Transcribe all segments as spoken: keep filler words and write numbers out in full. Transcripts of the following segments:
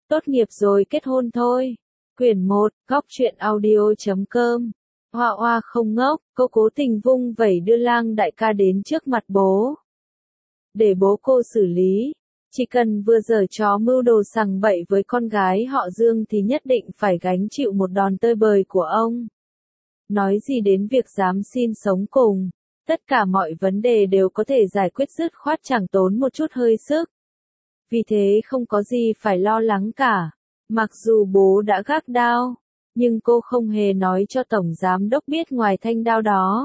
Tốt nghiệp rồi kết hôn thôi. Quyển một, góc truyện audio chấm com. Hoa Hoa không ngốc, cô cố tình vung vẩy đưa Lang đại ca đến trước mặt bố. Để bố cô xử lý. Chỉ cần vừa giở trò mưu đồ sằng bậy với con gái họ Dương thì nhất định phải gánh chịu một đòn tơi bời của ông. Nói gì đến việc dám xin sống cùng. Tất cả mọi vấn đề đều có thể giải quyết dứt khoát chẳng tốn một chút hơi sức. Vì thế không có gì phải lo lắng cả. Mặc dù bố đã gác đao, nhưng cô không hề nói cho tổng giám đốc biết ngoài thanh đao đó.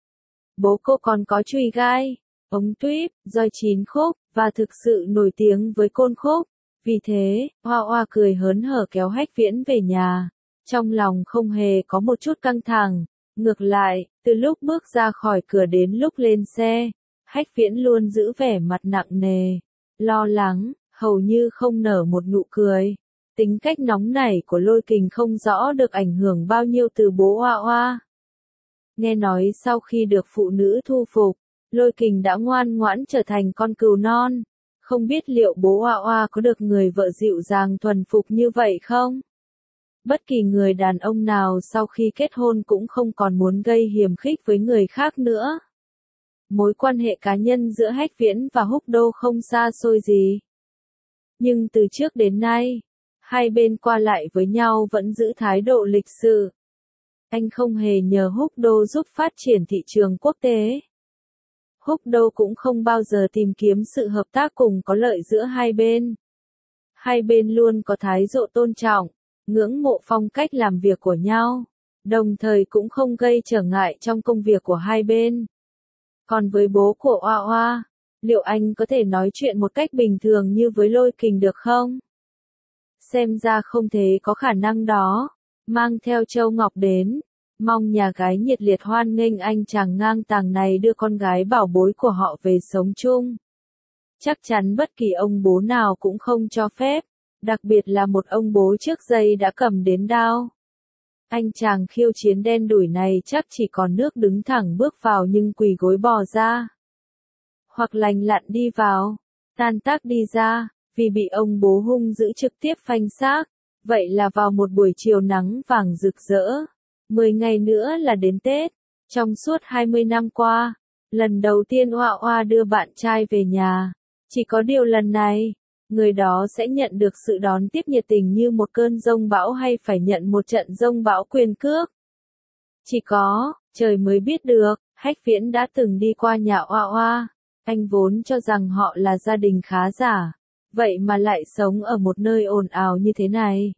Bố cô còn có chùy gai, ống tuyếp, roi chín khúc, và thực sự nổi tiếng với côn khúc. Vì thế, Hoa Hoa cười hớn hở kéo Hách Viễn về nhà. Trong lòng không hề có một chút căng thẳng. Ngược lại, từ lúc bước ra khỏi cửa đến lúc lên xe, Hách Viễn luôn giữ vẻ mặt nặng nề, lo lắng, hầu như không nở một nụ cười. Tính cách nóng nảy của Lôi Kình không rõ được ảnh hưởng bao nhiêu từ bố Hoa Hoa. Nghe nói sau khi được phụ nữ thu phục, Lôi Kình đã ngoan ngoãn trở thành con cừu non. Không biết liệu bố Hoa Hoa có được người vợ dịu dàng thuần phục như vậy không? Bất kỳ người đàn ông nào sau khi kết hôn cũng không còn muốn gây hiềm khích với người khác nữa. Mối quan hệ cá nhân giữa Hách Viễn và Húc Đô không xa xôi gì. Nhưng từ trước đến nay, hai bên qua lại với nhau vẫn giữ thái độ lịch sự. Anh không hề nhờ Húc Đô giúp phát triển thị trường quốc tế. Húc Đô cũng không bao giờ tìm kiếm sự hợp tác cùng có lợi giữa hai bên. Hai bên luôn có thái độ tôn trọng, ngưỡng mộ phong cách làm việc của nhau, đồng thời cũng không gây trở ngại trong công việc của hai bên. Còn với bố của Hoa Hoa, liệu anh có thể nói chuyện một cách bình thường như với Lôi Kình được không? Xem ra không thể có khả năng đó. Mang theo Châu Ngọc đến, mong nhà gái nhiệt liệt hoan nghênh anh chàng ngang tàng này đưa con gái bảo bối của họ về sống chung. Chắc chắn bất kỳ ông bố nào cũng không cho phép, đặc biệt là một ông bố trước giây đã cầm đến đao. Anh chàng khiêu chiến đen đủi này chắc chỉ còn nước đứng thẳng bước vào nhưng quỳ gối bò ra. Hoặc lành lặn đi vào, tan tác đi ra, vì bị ông bố hung dữ trực tiếp phanh xác. Vậy là vào một buổi chiều nắng vàng rực rỡ. Mười ngày nữa là đến Tết. Trong suốt hai mươi năm qua, lần đầu tiên Hoa Hoa đưa bạn trai về nhà. Chỉ có điều lần này, người đó sẽ nhận được sự đón tiếp nhiệt tình như một cơn giông bão hay phải nhận một trận giông bão quyền cước. Chỉ có, trời mới biết được, Hách Viễn đã từng đi qua nhà Hoa Hoa. Anh vốn cho rằng họ là gia đình khá giả, vậy mà lại sống ở một nơi ồn ào như thế này.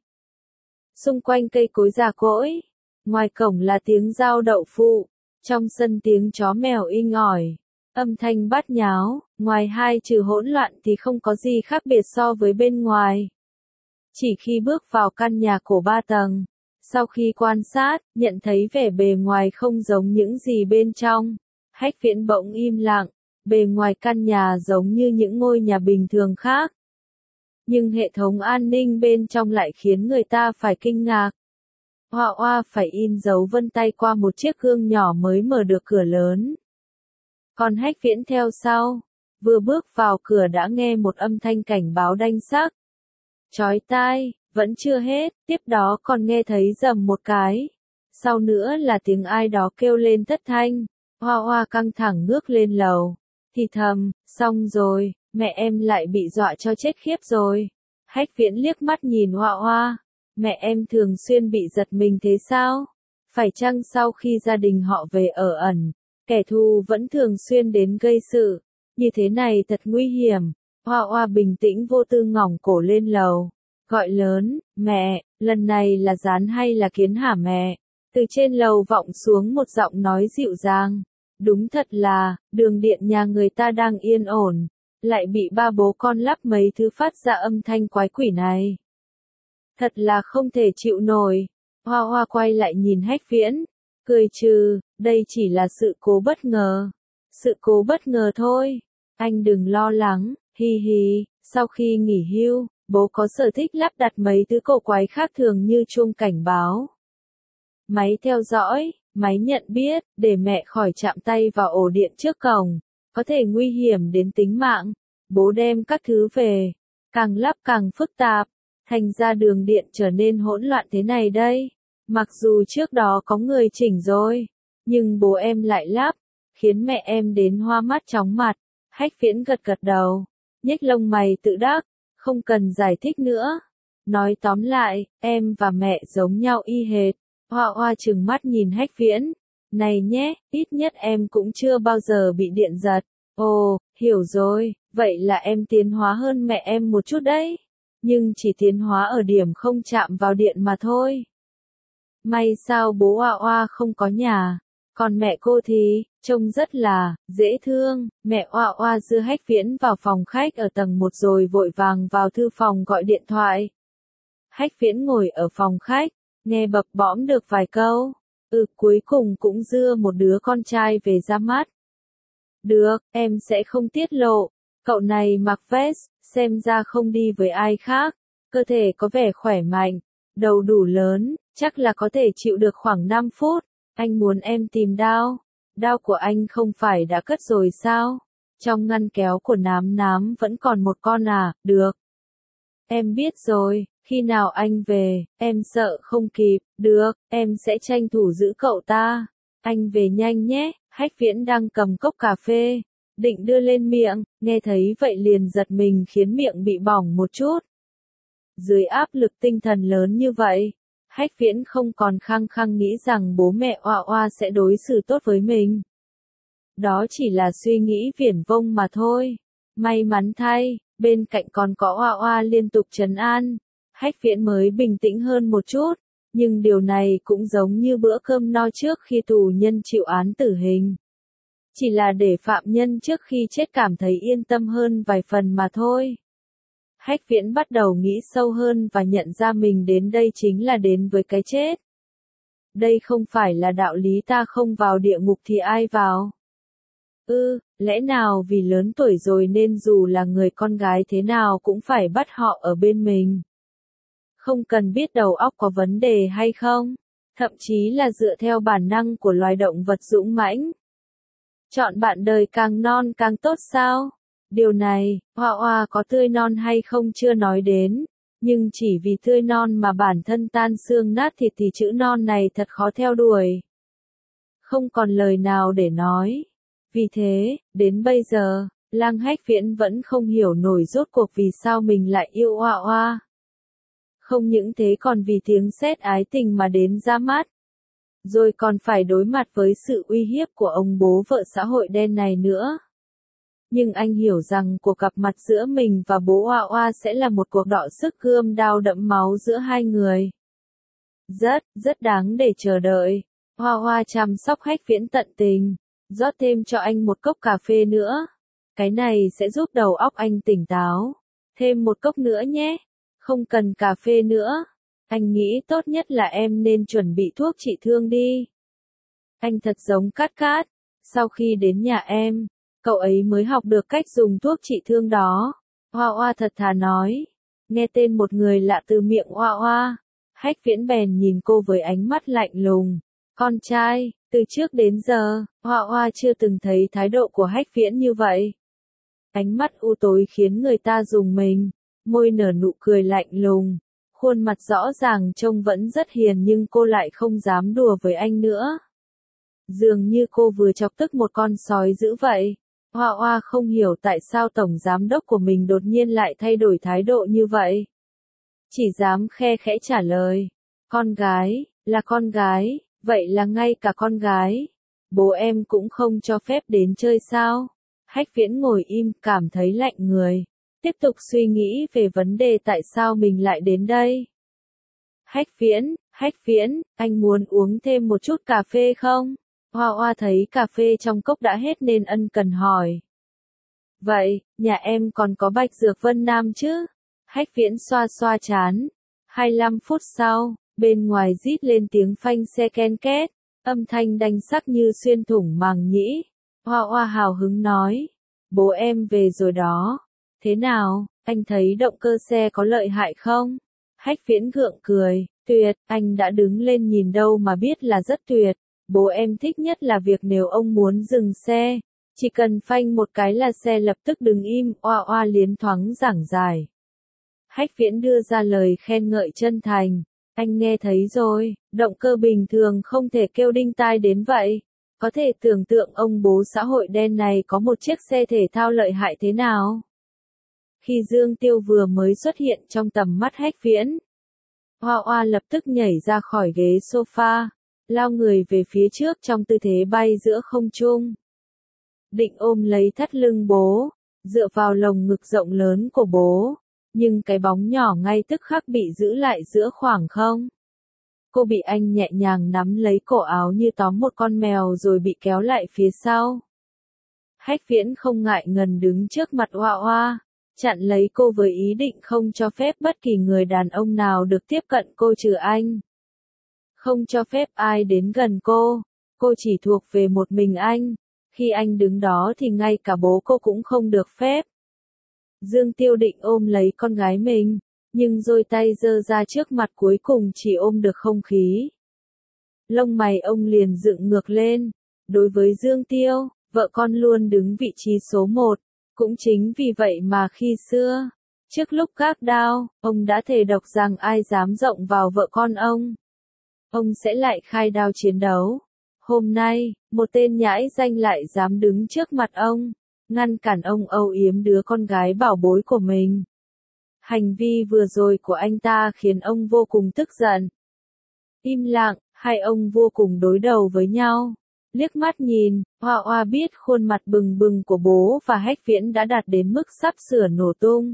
Xung quanh cây cối già cỗi, ngoài cổng là tiếng dao đậu phụ, trong sân tiếng chó mèo inh ỏi. Âm thanh bát nháo, ngoài hai trừ hỗn loạn thì không có gì khác biệt so với bên ngoài. Chỉ khi bước vào căn nhà cổ ba tầng, sau khi quan sát, nhận thấy vẻ bề ngoài không giống những gì bên trong, Hách Viễn bỗng im lặng, bề ngoài căn nhà giống như những ngôi nhà bình thường khác. Nhưng hệ thống an ninh bên trong lại khiến người ta phải kinh ngạc. Hoa Hoa phải in dấu vân tay qua một chiếc gương nhỏ mới mở được cửa lớn. Còn Hách Viễn theo sau, vừa bước vào cửa đã nghe một âm thanh cảnh báo đanh sắc. Chói tai, vẫn chưa hết, tiếp đó còn nghe thấy rầm một cái. Sau nữa là tiếng ai đó kêu lên thất thanh. Hoa Hoa căng thẳng ngước lên lầu, thì thầm, xong rồi, mẹ em lại bị dọa cho chết khiếp rồi. Hách Viễn liếc mắt nhìn Hoa Hoa, mẹ em thường xuyên bị giật mình thế sao? Phải chăng sau khi gia đình họ về ở ẩn, kẻ thù vẫn thường xuyên đến gây sự, như thế này thật nguy hiểm. Hoa Hoa bình tĩnh vô tư ngỏng cổ lên lầu, gọi lớn, mẹ, lần này là gián hay là kiến hả mẹ? Từ trên lầu vọng xuống một giọng nói dịu dàng, đúng thật là, đường điện nhà người ta đang yên ổn, lại bị ba bố con lắp mấy thứ phát ra âm thanh quái quỷ này. Thật là không thể chịu nổi. Hoa Hoa quay lại nhìn Hách Viễn, cười trừ, đây chỉ là sự cố bất ngờ. Sự cố bất ngờ thôi, anh đừng lo lắng, hi hi, sau khi nghỉ hưu, bố có sở thích lắp đặt mấy thứ cổ quái khác thường như chuông cảnh báo, máy theo dõi, máy nhận biết, để mẹ khỏi chạm tay vào ổ điện trước cổng, có thể nguy hiểm đến tính mạng. Bố đem các thứ về, càng lắp càng phức tạp, Thành ra đường điện trở nên hỗn loạn thế này đây. Mặc dù trước đó có người chỉnh rồi, nhưng bố em lại lắp, khiến mẹ em đến hoa mắt chóng mặt. Hách Viễn gật gật đầu, nhếch lông mày tự đắc, không cần giải thích nữa. Nói tóm lại, em và mẹ giống nhau y hệt. Hoa Hoa trừng mắt nhìn Hách Viễn. Này nhé, ít nhất em cũng chưa bao giờ bị điện giật. Ồ, hiểu rồi, vậy là em tiến hóa hơn mẹ em một chút đấy. Nhưng chỉ tiến hóa ở điểm không chạm vào điện mà thôi. May sao bố Hoa Hoa không có nhà. Còn mẹ cô thì, trông rất là, dễ thương. Mẹ Hoa Hoa đưa Hách Viễn vào phòng khách ở tầng một rồi vội vàng vào thư phòng gọi điện thoại. Hách Viễn ngồi ở phòng khách, nghe bập bõm được vài câu. Ừ, cuối cùng cũng dưa một đứa con trai về ra mắt. Được, em sẽ không tiết lộ. Cậu này mặc vest, xem ra không đi với ai khác. Cơ thể có vẻ khỏe mạnh, đầu đủ lớn, chắc là có thể chịu được khoảng năm phút. Anh muốn em tìm đao. Đao của anh không phải đã cất rồi sao? Trong ngăn kéo của Nám Nám vẫn còn một con à, được. Em biết rồi, khi nào anh về, em sợ không kịp, được, em sẽ tranh thủ giữ cậu ta. Anh về nhanh nhé. Hách Viễn đang cầm cốc cà phê, định đưa lên miệng, nghe thấy vậy liền giật mình khiến miệng bị bỏng một chút. Dưới áp lực tinh thần lớn như vậy, Hách Viễn không còn khăng khăng nghĩ rằng bố mẹ Hoa Hoa sẽ đối xử tốt với mình. Đó chỉ là suy nghĩ viển vông mà thôi. May mắn thay, bên cạnh còn có Hoa Hoa liên tục trấn an. Hách Viễn mới bình tĩnh hơn một chút, nhưng điều này cũng giống như bữa cơm no trước khi tù nhân chịu án tử hình. Chỉ là để phạm nhân trước khi chết cảm thấy yên tâm hơn vài phần mà thôi. Hách Viễn bắt đầu nghĩ sâu hơn và nhận ra mình đến đây chính là đến với cái chết. Đây không phải là đạo lý ta không vào địa ngục thì ai vào. Ừ, lẽ nào vì lớn tuổi rồi nên dù là người con gái thế nào cũng phải bắt họ ở bên mình. Không cần biết đầu óc có vấn đề hay không, thậm chí là dựa theo bản năng của loài động vật dũng mãnh. Chọn bạn đời càng non càng tốt sao? Điều này, Hoa Hoa có tươi non hay không chưa nói đến, nhưng chỉ vì tươi non mà bản thân tan xương nát thịt thì chữ non này thật khó theo đuổi. Không còn lời nào để nói. Vì thế, đến bây giờ, Lang Hách Viễn vẫn không hiểu nổi rốt cuộc vì sao mình lại yêu Hoa Hoa. Không những thế còn vì tiếng sét ái tình mà đến ra mắt. Rồi còn phải đối mặt với sự uy hiếp của ông bố vợ xã hội đen này nữa. Nhưng anh hiểu rằng cuộc gặp mặt giữa mình và bố Hoa Hoa sẽ là một cuộc đọ sức gươm đao đẫm máu giữa hai người. Rất, rất đáng để chờ đợi. Hoa Hoa chăm sóc Hách Viễn tận tình, rót thêm cho anh một cốc cà phê nữa. Cái này sẽ giúp đầu óc anh tỉnh táo. Thêm một cốc nữa nhé. Không cần cà phê nữa. Anh nghĩ tốt nhất là em nên chuẩn bị thuốc trị thương đi. Anh thật giống Cát Cát. Sau khi đến nhà em, cậu ấy mới học được cách dùng thuốc trị thương đó. Hoa Hoa thật thà nói. Nghe tên một người lạ từ miệng Hoa Hoa. Hách Viễn bèn nhìn cô với ánh mắt lạnh lùng. Con trai, từ trước đến giờ, Hoa Hoa chưa từng thấy thái độ của Hách Viễn như vậy. Ánh mắt u tối khiến người ta rùng mình. Môi nở nụ cười lạnh lùng. Khuôn mặt rõ ràng trông vẫn rất hiền nhưng cô lại không dám đùa với anh nữa. Dường như cô vừa chọc tức một con sói dữ vậy. Hoa Hoa không hiểu tại sao tổng giám đốc của mình đột nhiên lại thay đổi thái độ như vậy. Chỉ dám khe khẽ trả lời. Con gái, là con gái, vậy là ngay cả con gái. Bố em cũng không cho phép đến chơi sao? Hách Viễn ngồi im, cảm thấy lạnh người. Tiếp tục suy nghĩ về vấn đề tại sao mình lại đến đây. Hách Viễn, Hách Viễn, anh muốn uống thêm một chút cà phê không? Hoa Hoa thấy cà phê trong cốc đã hết nên ân cần hỏi. Vậy, nhà em còn có Bạch Dược Vân Nam chứ? Hách Viễn xoa xoa trán. hai mươi lăm phút sau, bên ngoài rít lên tiếng phanh xe ken két, âm thanh đanh sắc như xuyên thủng màng nhĩ. Hoa Hoa hào hứng nói. Bố em về rồi đó. Thế nào, anh thấy động cơ xe có lợi hại không? Hách Viễn gượng cười. Tuyệt, anh đã đứng lên nhìn đâu mà biết là rất tuyệt. Bố em thích nhất là việc nếu ông muốn dừng xe, chỉ cần phanh một cái là xe lập tức đứng im. Oa oa liến thoáng giảng giải. Hách Viễn đưa ra lời khen ngợi chân thành. Anh nghe thấy rồi, động cơ bình thường không thể kêu đinh tai đến vậy. Có thể tưởng tượng ông bố xã hội đen này có một chiếc xe thể thao lợi hại thế nào. Khi Dương Tiêu vừa mới xuất hiện trong tầm mắt Hách Viễn, Hoa Hoa lập tức nhảy ra khỏi ghế sofa, lao người về phía trước trong tư thế bay giữa không trung. Định ôm lấy thắt lưng bố, dựa vào lồng ngực rộng lớn của bố, nhưng cái bóng nhỏ ngay tức khắc bị giữ lại giữa khoảng không. Cô bị anh nhẹ nhàng nắm lấy cổ áo như tóm một con mèo rồi bị kéo lại phía sau. Hách Viễn không ngại ngần đứng trước mặt Hoa Hoa, chặn lấy cô với ý định không cho phép bất kỳ người đàn ông nào được tiếp cận cô trừ anh. Không cho phép ai đến gần cô, cô chỉ thuộc về một mình anh, khi anh đứng đó thì ngay cả bố cô cũng không được phép. Dương Tiêu định ôm lấy con gái mình, nhưng đôi tay giơ ra trước mặt cuối cùng chỉ ôm được không khí. Lông mày ông liền dựng ngược lên, đối với Dương Tiêu, vợ con luôn đứng vị trí số một, cũng chính vì vậy mà khi xưa, trước lúc gác đao, ông đã thề độc rằng ai dám rộng vào vợ con ông, ông sẽ lại khai đao chiến đấu. Hôm nay, một tên nhãi danh lại dám đứng trước mặt ông, ngăn cản ông âu yếm đứa con gái bảo bối của mình. Hành vi vừa rồi của anh ta khiến ông vô cùng tức giận. Im lặng, hai ông vô cùng đối đầu với nhau. Liếc mắt nhìn, Hoa Hoa biết khuôn mặt bừng bừng của bố và Hách Viễn đã đạt đến mức sắp sửa nổ tung.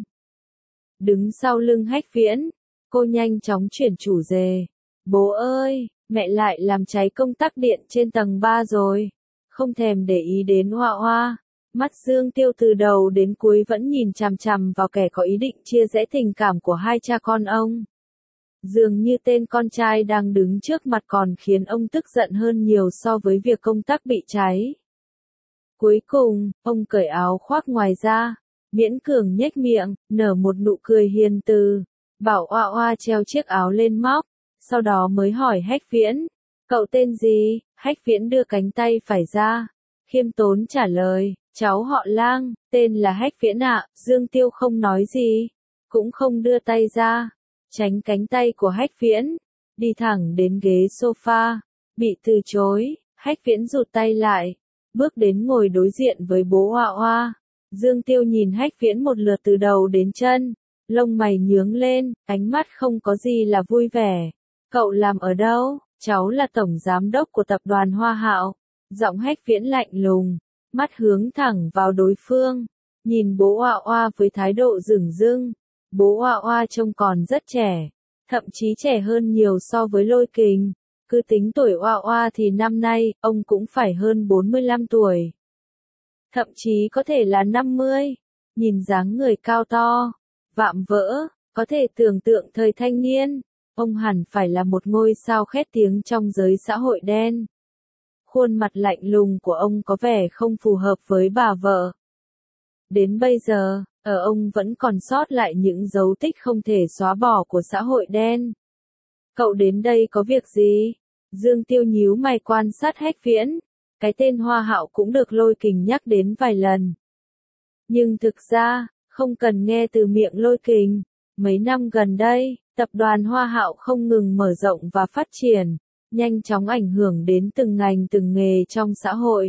Đứng sau lưng Hách Viễn, cô nhanh chóng chuyển chủ đề. Bố ơi, mẹ lại làm cháy công tắc điện trên tầng ba rồi. Không thèm để ý đến Hoa Hoa. Mắt Dương Tiêu từ đầu đến cuối vẫn nhìn chằm chằm vào kẻ có ý định chia rẽ tình cảm của hai cha con ông. Dường như tên con trai đang đứng trước mặt còn khiến ông tức giận hơn nhiều so với việc công tắc bị cháy. Cuối cùng, ông cởi áo khoác ngoài ra, miễn cường nhếch miệng, nở một nụ cười hiền từ, bảo Hoa Hoa treo chiếc áo lên móc, sau đó mới hỏi Hách Viễn, cậu tên gì? Hách Viễn đưa cánh tay phải ra, khiêm tốn trả lời, cháu họ Lang, tên là Hách Viễn ạ. Dương Tiêu không nói gì, cũng không đưa tay ra, tránh cánh tay của Hách Viễn, đi thẳng đến ghế sofa, bị từ chối. Hách Viễn rụt tay lại, bước đến ngồi đối diện với bố Hoa Hoa. Dương Tiêu nhìn Hách Viễn một lượt từ đầu đến chân, lông mày nhướng lên, ánh mắt không có gì là vui vẻ. Cậu làm ở đâu? Cháu là tổng giám đốc của tập đoàn Hoa Hạo. Giọng Hách Viễn lạnh lùng, mắt hướng thẳng vào đối phương, nhìn bố Hoa Hoa với thái độ dửng dưng. Bố Hoa Hoa trông còn rất trẻ, thậm chí trẻ hơn nhiều so với Lôi Kình. Cứ tính tuổi Hoa Hoa thì năm nay, ông cũng phải hơn bốn mươi lăm tuổi. Thậm chí có thể là năm mươi. Nhìn dáng người cao to, vạm vỡ, có thể tưởng tượng thời thanh niên, ông hẳn phải là một ngôi sao khét tiếng trong giới xã hội đen. Khuôn mặt lạnh lùng của ông có vẻ không phù hợp với bà vợ. Đến bây giờ, ở ông vẫn còn sót lại những dấu tích không thể xóa bỏ của xã hội đen. Cậu đến đây có việc gì? Dương Tiêu nhíu mày quan sát Hách Viễn. Cái tên Hoa Hạo cũng được Lôi Kình nhắc đến vài lần. Nhưng thực ra, không cần nghe từ miệng Lôi Kình. Mấy năm gần đây, tập đoàn Hoa Hạo không ngừng mở rộng và phát triển, nhanh chóng ảnh hưởng đến từng ngành từng nghề trong xã hội.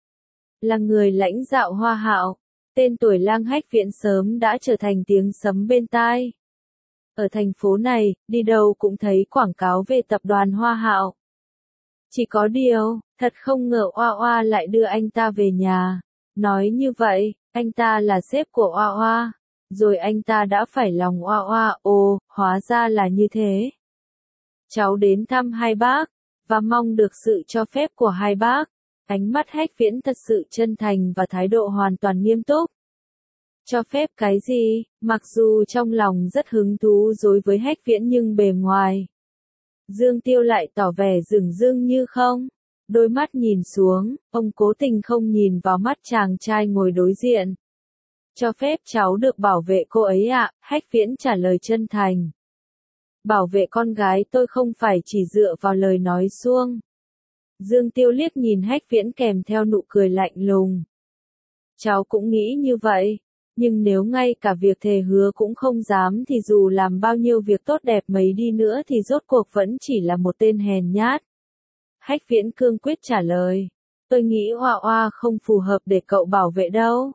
Là người lãnh đạo Hoa Hạo, tên tuổi Lang Hách Viễn sớm đã trở thành tiếng sấm bên tai. Ở thành phố này, đi đâu cũng thấy quảng cáo về tập đoàn Hoa Hạo. Chỉ có điều, thật không ngờ Hoa Hoa lại đưa anh ta về nhà. Nói như vậy, anh ta là sếp của Hoa Hoa. Rồi anh ta đã phải lòng Hoa Hoa, ồ, hóa ra là như thế. Cháu đến thăm hai bác, và mong được sự cho phép của hai bác. Ánh mắt Hách Viễn thật sự chân thành và thái độ hoàn toàn nghiêm túc. Cho phép cái gì? Mặc dù trong lòng rất hứng thú đối với Hách Viễn nhưng bề ngoài, Dương Tiêu lại tỏ vẻ dửng dưng như không. Đôi mắt nhìn xuống, ông cố tình không nhìn vào mắt chàng trai ngồi đối diện. Cho phép cháu được bảo vệ cô ấy ạ, Hách Viễn trả lời chân thành. Bảo vệ con gái tôi không phải chỉ dựa vào lời nói suông. Dương Tiêu liếc nhìn Hách Viễn kèm theo nụ cười lạnh lùng. Cháu cũng nghĩ như vậy. Nhưng nếu ngay cả việc thề hứa cũng không dám thì dù làm bao nhiêu việc tốt đẹp mấy đi nữa thì rốt cuộc vẫn chỉ là một tên hèn nhát. Hách Viễn cương quyết trả lời. Tôi nghĩ Hoa Hoa không phù hợp để cậu bảo vệ đâu.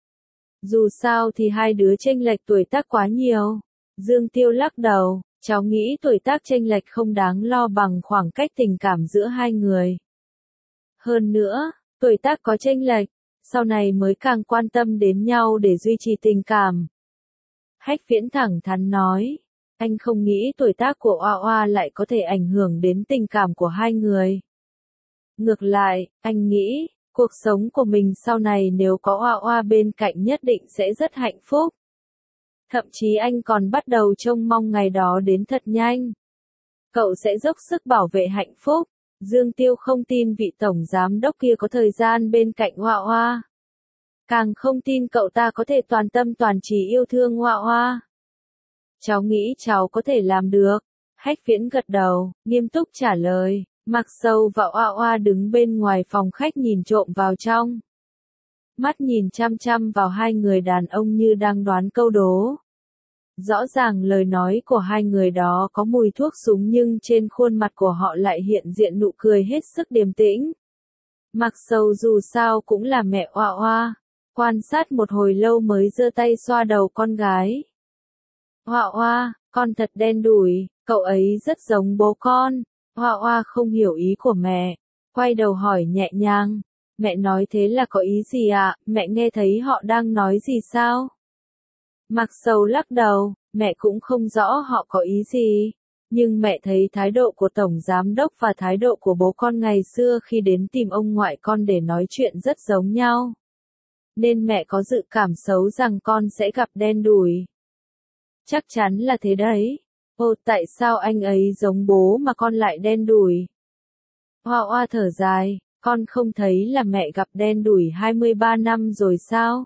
Dù sao thì hai đứa chênh lệch tuổi tác quá nhiều. Dương Tiêu lắc đầu, cháu nghĩ tuổi tác chênh lệch không đáng lo bằng khoảng cách tình cảm giữa hai người. Hơn nữa, tuổi tác có chênh lệch, sau này mới càng quan tâm đến nhau để duy trì tình cảm. Hách Viễn thẳng thắn nói, anh không nghĩ tuổi tác của Hoa Hoa lại có thể ảnh hưởng đến tình cảm của hai người. Ngược lại, anh nghĩ, cuộc sống của mình sau này nếu có Hoa Hoa bên cạnh nhất định sẽ rất hạnh phúc. Thậm chí anh còn bắt đầu trông mong ngày đó đến thật nhanh. Cậu sẽ dốc sức bảo vệ hạnh phúc. Dương Tiêu không tin vị tổng giám đốc kia có thời gian bên cạnh Hoa Hoa. Càng không tin cậu ta có thể toàn tâm toàn trí yêu thương Hoa Hoa. Cháu nghĩ cháu có thể làm được. Hách Viễn gật đầu, nghiêm túc trả lời. Mặc Sầu và Hoa Hoa đứng bên ngoài phòng khách nhìn trộm vào trong. Mắt nhìn chăm chăm vào hai người đàn ông như đang đoán câu đố. Rõ ràng lời nói của hai người đó có mùi thuốc súng nhưng trên khuôn mặt của họ lại hiện diện nụ cười hết sức điềm tĩnh. Mặc Sầu dù sao cũng là mẹ Hoa Hoa, quan sát một hồi lâu mới giơ tay xoa đầu con gái. Hoa Hoa, con thật đen đủi, cậu ấy rất giống bố con. Hoa Hoa không hiểu ý của mẹ, quay đầu hỏi nhẹ nhàng. Mẹ nói thế là có ý gì ạ, à? Mẹ nghe thấy họ đang nói gì sao? Mặc Sầu lắc đầu, mẹ cũng không rõ họ có ý gì. Nhưng mẹ thấy thái độ của Tổng Giám Đốc và thái độ của bố con ngày xưa khi đến tìm ông ngoại con để nói chuyện rất giống nhau. Nên mẹ có dự cảm xấu rằng con sẽ gặp đen đủi. Chắc chắn là thế đấy. Ồ, tại sao anh ấy giống bố mà con lại đen đủi? Hoa Hoa thở dài, con không thấy là mẹ gặp đen đủi hai mươi ba năm rồi sao?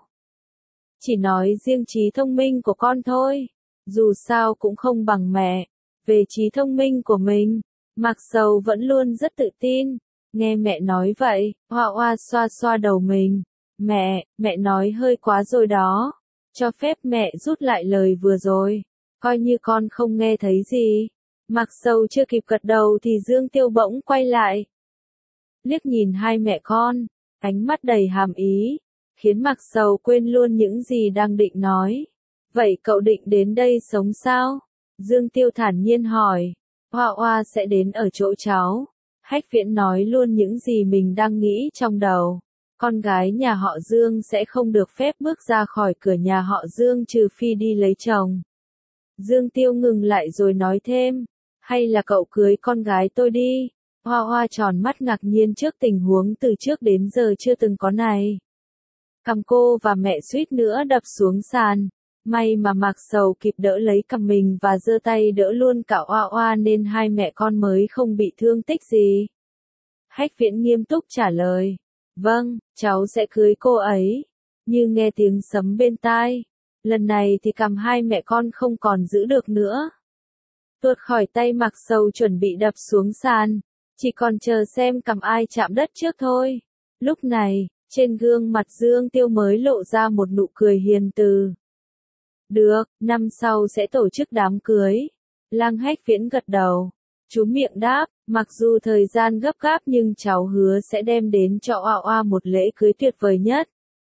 Chỉ nói riêng trí thông minh của con thôi, dù sao cũng không bằng mẹ. Về trí thông minh của mình, Mặc Sầu vẫn luôn rất tự tin. Nghe mẹ nói vậy, Hoa Hoa xoa xoa đầu mình. Mẹ, mẹ nói hơi quá rồi đó. Cho phép mẹ rút lại lời vừa rồi. Coi như con không nghe thấy gì. Mặc Sầu chưa kịp gật đầu thì Dương Tiêu bỗng quay lại. Liếc nhìn hai mẹ con, ánh mắt đầy hàm ý, khiến Mặc Sầu quên luôn những gì đang định nói. Vậy cậu định đến đây sống sao? Dương Tiêu thản nhiên hỏi. Hoa Hoa sẽ đến ở chỗ cháu. Hách Viễn nói luôn những gì mình đang nghĩ trong đầu. Con gái nhà họ Dương sẽ không được phép bước ra khỏi cửa nhà họ Dương trừ phi đi lấy chồng. Dương Tiêu ngừng lại rồi nói thêm. Hay là cậu cưới con gái tôi đi? Hoa Hoa tròn mắt ngạc nhiên trước tình huống từ trước đến giờ chưa từng có này. Cằm cô và mẹ suýt nữa đập xuống sàn. May mà Mặc Sầu kịp đỡ lấy cằm mình và giơ tay đỡ luôn cả Hoa Hoa nên hai mẹ con mới không bị thương tích gì. Hách Viễn nghiêm túc trả lời. Vâng, cháu sẽ cưới cô ấy. Như nghe tiếng sấm bên tai. Lần này thì cằm hai mẹ con không còn giữ được nữa. Tuột khỏi tay Mặc Sầu chuẩn bị đập xuống sàn. Chỉ còn chờ xem cằm ai chạm đất trước thôi. Lúc này, trên gương mặt Dương Tiêu mới lộ ra một nụ cười hiền từ. Được, năm sau sẽ tổ chức đám cưới. Lang Hách Viễn gật đầu. Chú miệng đáp, mặc dù thời gian gấp gáp nhưng cháu hứa sẽ đem đến cho Hoa Hoa một lễ cưới tuyệt vời nhất.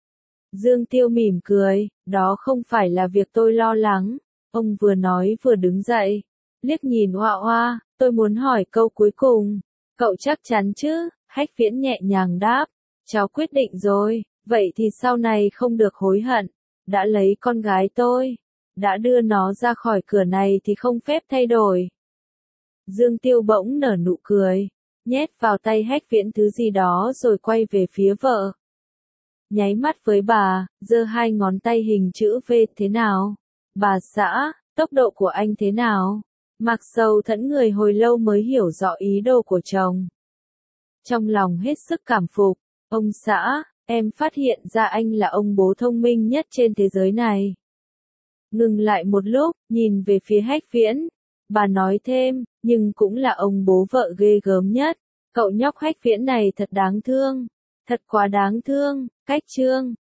Dương Tiêu mỉm cười, đó không phải là việc tôi lo lắng. Ông vừa nói vừa đứng dậy. Liếc nhìn Hoa Hoa, tôi muốn hỏi câu cuối cùng. Cậu chắc chắn chứ? Hách Viễn nhẹ nhàng đáp. Cháu quyết định rồi, vậy thì sau này không được hối hận. Đã lấy con gái tôi, đã đưa nó ra khỏi cửa này thì không phép thay đổi. Dương Tiêu bỗng nở nụ cười, nhét vào tay Hách Viễn thứ gì đó rồi quay về phía vợ. Nháy mắt với bà, giơ hai ngón tay hình chữ V thế nào? Bà xã, tốc độ của anh thế nào? Mặc Sầu thẫn người hồi lâu mới hiểu rõ ý đồ của chồng. Trong lòng hết sức cảm phục, ông xã, em phát hiện ra anh là ông bố thông minh nhất trên thế giới này. Ngừng lại một lúc, nhìn về phía Hách Viễn. Bà nói thêm, nhưng cũng là ông bố vợ ghê gớm nhất. Cậu nhóc Hách Viễn này thật đáng thương. Thật quá đáng thương, cách trương.